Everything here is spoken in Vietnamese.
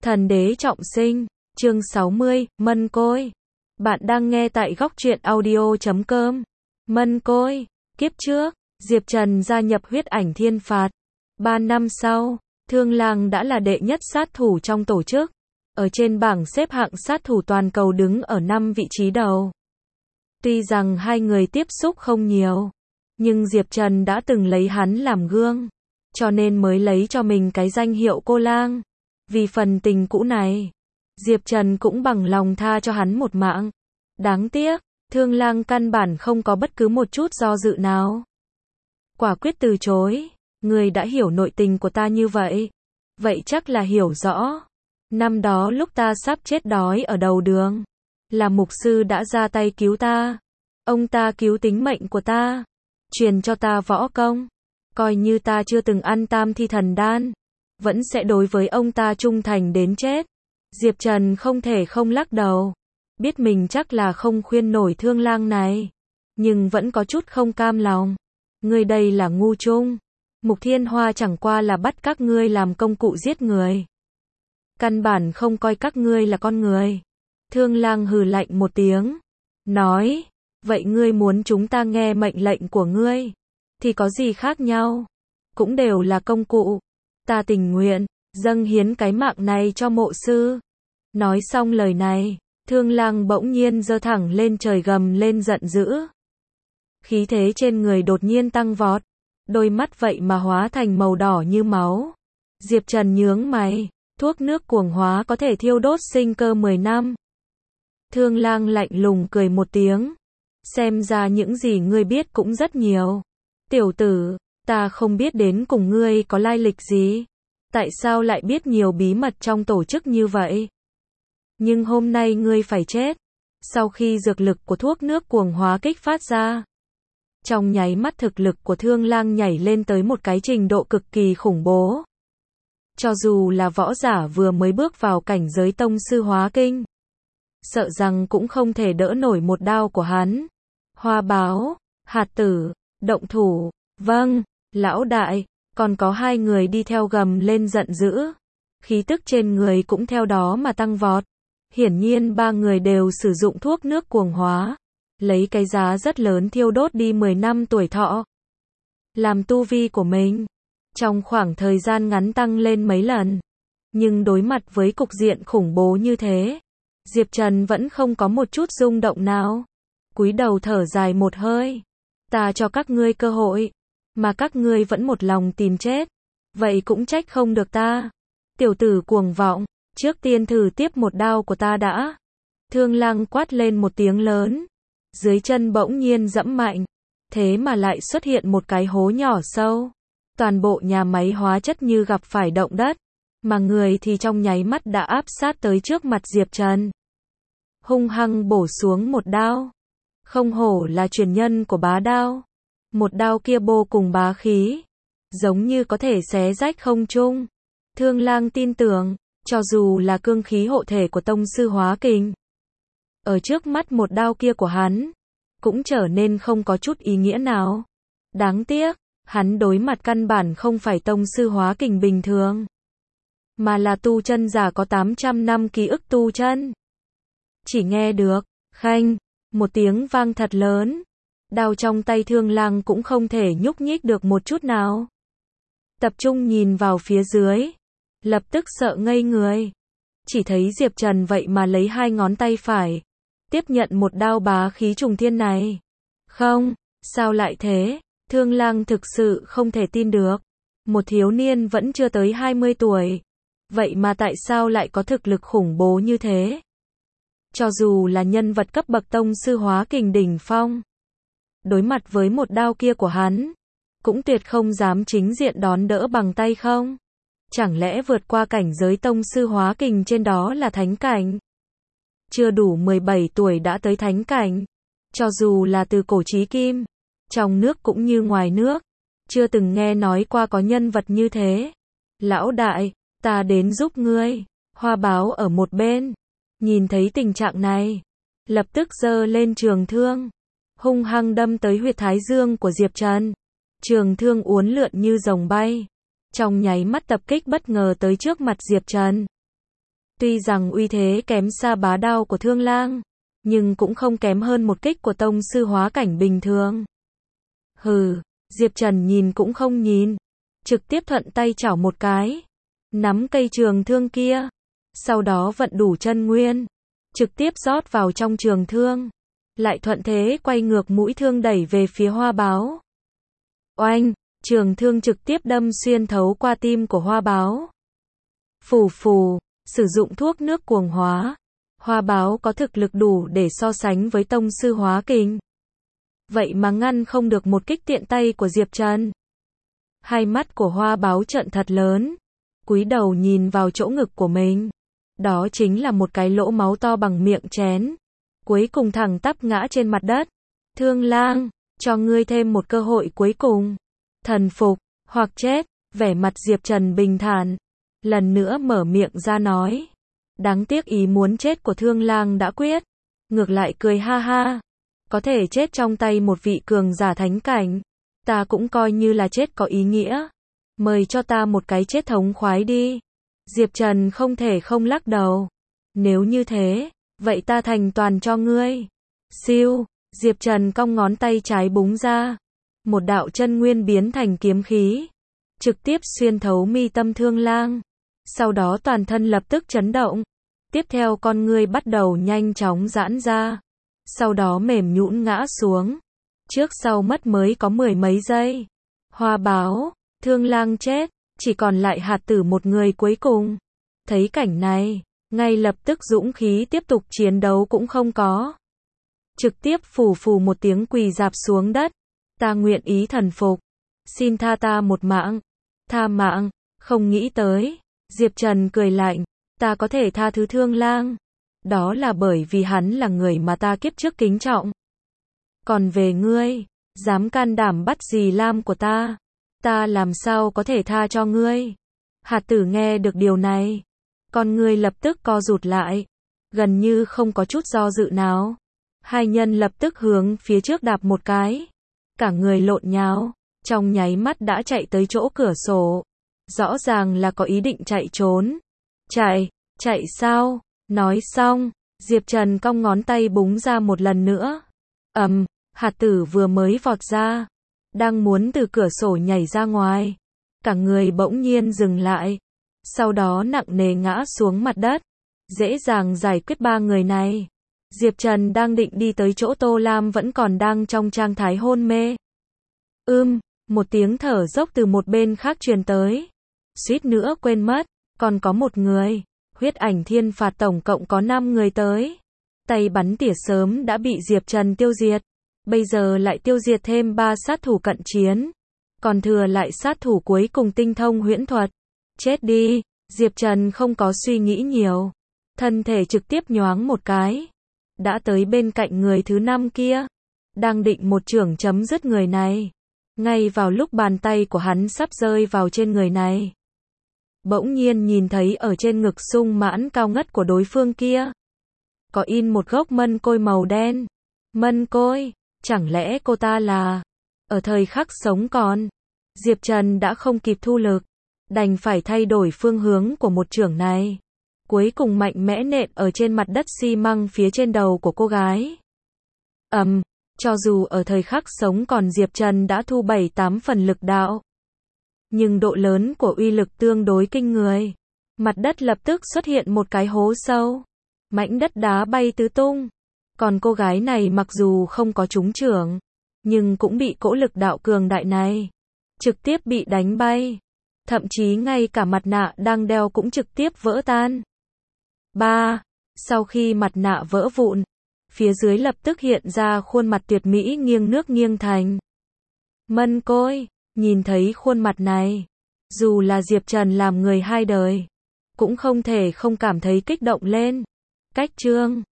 Thần đế trọng sinh, chương 60, Mân Côi. Bạn đang nghe tại góc truyện audio.com. Mân Côi, kiếp trước, Diệp Trần gia nhập huyết ảnh thiên phạt. 3 năm sau, Thương Lang đã là đệ nhất sát thủ trong tổ chức. Ở trên bảng xếp hạng sát thủ toàn cầu đứng ở 5 vị trí đầu. Tuy rằng hai người tiếp xúc không nhiều, nhưng Diệp Trần đã từng lấy hắn làm gương, cho nên mới lấy cho mình cái danh hiệu cô lang. Vì phần tình cũ này, Diệp Trần cũng bằng lòng tha cho hắn một mạng. Đáng tiếc, Thương Lang căn bản không có bất cứ một chút do dự nào. Quả quyết từ chối, người đã hiểu nội tình của ta như vậy. Vậy chắc là hiểu rõ. Năm đó lúc ta sắp chết đói ở đầu đường, là mục sư đã ra tay cứu ta. Ông ta cứu tính mệnh của ta, truyền cho ta võ công. Coi như ta chưa từng ăn tam thi thần đan, vẫn sẽ đối với ông ta trung thành đến chết. Diệp Trần không thể không lắc đầu. Biết mình chắc là không khuyên nổi Thương Lang này, nhưng vẫn có chút không cam lòng. Ngươi đây là ngu chung. Mục Thiên Hoa chẳng qua là bắt các ngươi làm công cụ giết người, căn bản không coi các ngươi là con người. Thương Lang hừ lạnh một tiếng, nói, vậy ngươi muốn chúng ta nghe mệnh lệnh của ngươi, thì có gì khác nhau, cũng đều là công cụ. Ta tình nguyện dâng hiến cái mạng này cho mộ sư. Nói xong lời này, Thương Lang bỗng nhiên giơ thẳng lên trời gầm lên giận dữ. Khí thế trên người đột nhiên tăng vọt, đôi mắt vậy mà hóa thành màu đỏ như máu. Diệp Trần nhướng mày, thuốc nước cuồng hóa có thể thiêu đốt sinh cơ 10 năm. Thương Lang lạnh lùng cười một tiếng, xem ra những gì ngươi biết cũng rất nhiều. Tiểu tử, ta không biết đến cùng ngươi có lai lịch gì, tại sao lại biết nhiều bí mật trong tổ chức như vậy. Nhưng hôm nay ngươi phải chết. Sau khi dược lực của thuốc nước cuồng hóa kích phát ra, trong nháy mắt thực lực của Thương Lang nhảy lên tới một cái trình độ cực kỳ khủng bố. Cho dù là võ giả vừa mới bước vào cảnh giới tông sư hóa kinh, sợ rằng cũng không thể đỡ nổi một đao của hắn. Hoa Báo, Hạt Tử, động thủ. Vâng, lão đại. Còn có hai người đi theo gầm lên giận dữ. Khí tức trên người cũng theo đó mà tăng vọt. Hiển nhiên ba người đều sử dụng thuốc nước cuồng hóa, lấy cái giá rất lớn thiêu đốt đi 10 năm tuổi thọ, làm tu vi của mình trong khoảng thời gian ngắn tăng lên mấy lần. Nhưng đối mặt với cục diện khủng bố như thế, Diệp Trần vẫn không có một chút rung động nào. Cúi đầu thở dài một hơi. Ta cho các ngươi cơ hội, mà các ngươi vẫn một lòng tìm chết. Vậy cũng trách không được ta. Tiểu tử cuồng vọng, trước tiên thử tiếp một đao của ta đã. Thương Lang quát lên một tiếng lớn. Dưới chân bỗng nhiên dẫm mạnh, thế mà lại xuất hiện một cái hố nhỏ sâu. Toàn bộ nhà máy hóa chất như gặp phải động đất, mà người thì trong nháy mắt đã áp sát tới trước mặt Diệp Trần. Hung hăng bổ xuống một đao. Không hổ là truyền nhân của bá đao. Một đao kia vô cùng bá khí, giống như có thể xé rách không trung. Thương Lang tin tưởng, cho dù là cương khí hộ thể của tông sư hóa kình, ở trước mắt một đao kia của hắn, cũng trở nên không có chút ý nghĩa nào. Đáng tiếc, hắn đối mặt căn bản không phải tông sư hóa kình bình thường, mà là tu chân giả có 800 năm ký ức tu chân. Chỉ nghe được, khanh, một tiếng vang thật lớn. Đao trong tay Thương Lang cũng không thể nhúc nhích được một chút nào. Tập trung nhìn vào phía dưới, lập tức sợ ngây người. Chỉ thấy Diệp Trần vậy mà lấy hai ngón tay phải, tiếp nhận một đao bá khí trùng thiên này. Không, sao lại thế? Thương Lang thực sự không thể tin được. Một thiếu niên vẫn chưa tới 20 tuổi. Vậy mà tại sao lại có thực lực khủng bố như thế? Cho dù là nhân vật cấp bậc tông sư hóa kình đỉnh phong, đối mặt với một đao kia của hắn, cũng tuyệt không dám chính diện đón đỡ bằng tay không? Chẳng lẽ vượt qua cảnh giới tông sư hóa kình trên đó là thánh cảnh? Chưa đủ 17 tuổi đã tới thánh cảnh. Cho dù là từ cổ chí kim, trong nước cũng như ngoài nước, chưa từng nghe nói qua có nhân vật như thế. Lão đại, ta đến giúp ngươi. Hoa Báo ở một bên, nhìn thấy tình trạng này, lập tức giơ lên trường thương, hung hăng đâm tới huyệt thái dương của Diệp Trần. Trường thương uốn lượn như rồng bay, trong nháy mắt tập kích bất ngờ tới trước mặt Diệp Trần. Tuy rằng uy thế kém xa bá đao của Thương Lang, nhưng cũng không kém hơn một kích của tông sư hóa cảnh bình thường. Hừ, Diệp Trần nhìn cũng không nhìn, trực tiếp thuận tay chảo một cái, nắm cây trường thương kia, sau đó vận đủ chân nguyên, trực tiếp rót vào trong trường thương, lại thuận thế quay ngược mũi thương đẩy về phía Hoa Báo. Oanh, trường thương trực tiếp đâm xuyên thấu qua tim của Hoa Báo. Phù phù, sử dụng thuốc nước cuồng hóa, Hoa Báo có thực lực đủ để so sánh với tông sư hóa kình. Vậy mà ngăn không được một kích tiện tay của Diệp Trần. Hai mắt của Hoa Báo trợn thật lớn, cúi đầu nhìn vào chỗ ngực của mình. Đó chính là một cái lỗ máu to bằng miệng chén. Cuối cùng thẳng tắp ngã trên mặt đất. Thương Lang, cho ngươi thêm một cơ hội cuối cùng. Thần phục, hoặc chết, vẻ mặt Diệp Trần bình thản. Lần nữa mở miệng ra nói. Đáng tiếc ý muốn chết của Thương Lang đã quyết. Ngược lại cười ha ha. Có thể chết trong tay một vị cường giả thánh cảnh. Ta cũng coi như là chết có ý nghĩa. Mời cho ta một cái chết thống khoái đi. Diệp Trần không thể không lắc đầu. Nếu như thế, vậy ta thành toàn cho ngươi. Siêu, Diệp Trần cong ngón tay trái búng ra. Một đạo chân nguyên biến thành kiếm khí. Trực tiếp xuyên thấu mi tâm Thương Lang. Sau đó toàn thân lập tức chấn động. Tiếp theo con ngươi bắt đầu nhanh chóng giãn ra. Sau đó mềm nhũn ngã xuống. Trước sau mất mới có 10 mấy giây. Hoa Báo, Thương Lang chết, chỉ còn lại hạt tử một người cuối cùng. Thấy cảnh này, ngay lập tức dũng khí tiếp tục chiến đấu cũng không có. Trực tiếp phù phù một tiếng quỳ rạp xuống đất. Ta nguyện ý thần phục. Xin tha ta một mạng. Tha mạng, không nghĩ tới. Diệp Trần cười lạnh. Ta có thể tha thứ Thương Lang. Đó là bởi vì hắn là người mà ta kiếp trước kính trọng. Còn về ngươi, dám can đảm bắt dì Lam của ta. Ta làm sao có thể tha cho ngươi. Hạt tử nghe được điều này. Con ngươi lập tức co rụt lại. Gần như không có chút do dự nào. Hai nhân lập tức hướng phía trước đạp một cái. Cả người lộn nhào. Trong nháy mắt đã chạy tới chỗ cửa sổ. Rõ ràng là có ý định chạy trốn. Chạy sao? Nói xong, Diệp Trần cong ngón tay búng ra một lần nữa. Hạt tử vừa mới vọt ra. Đang muốn từ cửa sổ nhảy ra ngoài. Cả người bỗng nhiên dừng lại. Sau đó nặng nề ngã xuống mặt đất. Dễ dàng giải quyết ba người này. Diệp Trần đang định đi tới chỗ Tô Lam vẫn còn đang trong trạng thái hôn mê. Một tiếng thở dốc từ một bên khác truyền tới. Suýt nữa quên mất, còn có một người. Huyết ảnh thiên phạt tổng cộng có 5 người tới. Tay bắn tỉa sớm đã bị Diệp Trần tiêu diệt. Bây giờ lại tiêu diệt thêm 3 sát thủ cận chiến. Còn thừa lại sát thủ cuối cùng tinh thông huyễn thuật. Chết đi, Diệp Trần không có suy nghĩ nhiều. Thân thể trực tiếp nhoáng một cái. Đã tới bên cạnh người thứ 5 kia. Đang định một chưởng chấm dứt người này. Ngay vào lúc bàn tay của hắn sắp rơi vào trên người này. Bỗng nhiên nhìn thấy ở trên ngực sung mãn cao ngất của đối phương kia. Có in một gốc mân côi màu đen. Mân côi, chẳng lẽ cô ta là... Ở thời khắc sống còn, Diệp Trần đã không kịp thu lực. Đành phải thay đổi phương hướng của một chưởng này. Cuối cùng mạnh mẽ nện ở trên mặt đất xi măng phía trên đầu của cô gái. Cho dù ở thời khắc sống còn Diệp Trần đã thu 7-8 phần lực đạo. Nhưng độ lớn của uy lực tương đối kinh người. Mặt đất lập tức xuất hiện một cái hố sâu. Mảnh đất đá bay tứ tung. Còn cô gái này mặc dù không có trúng chưởng, nhưng cũng bị cỗ lực đạo cường đại này trực tiếp bị đánh bay. Thậm chí ngay cả mặt nạ đang đeo cũng trực tiếp vỡ tan. Sau khi mặt nạ vỡ vụn, phía dưới lập tức hiện ra khuôn mặt tuyệt mỹ nghiêng nước nghiêng thành. Mân côi, nhìn thấy khuôn mặt này, dù là Diệp Trần làm người hai đời, cũng không thể không cảm thấy kích động lên. Cách chương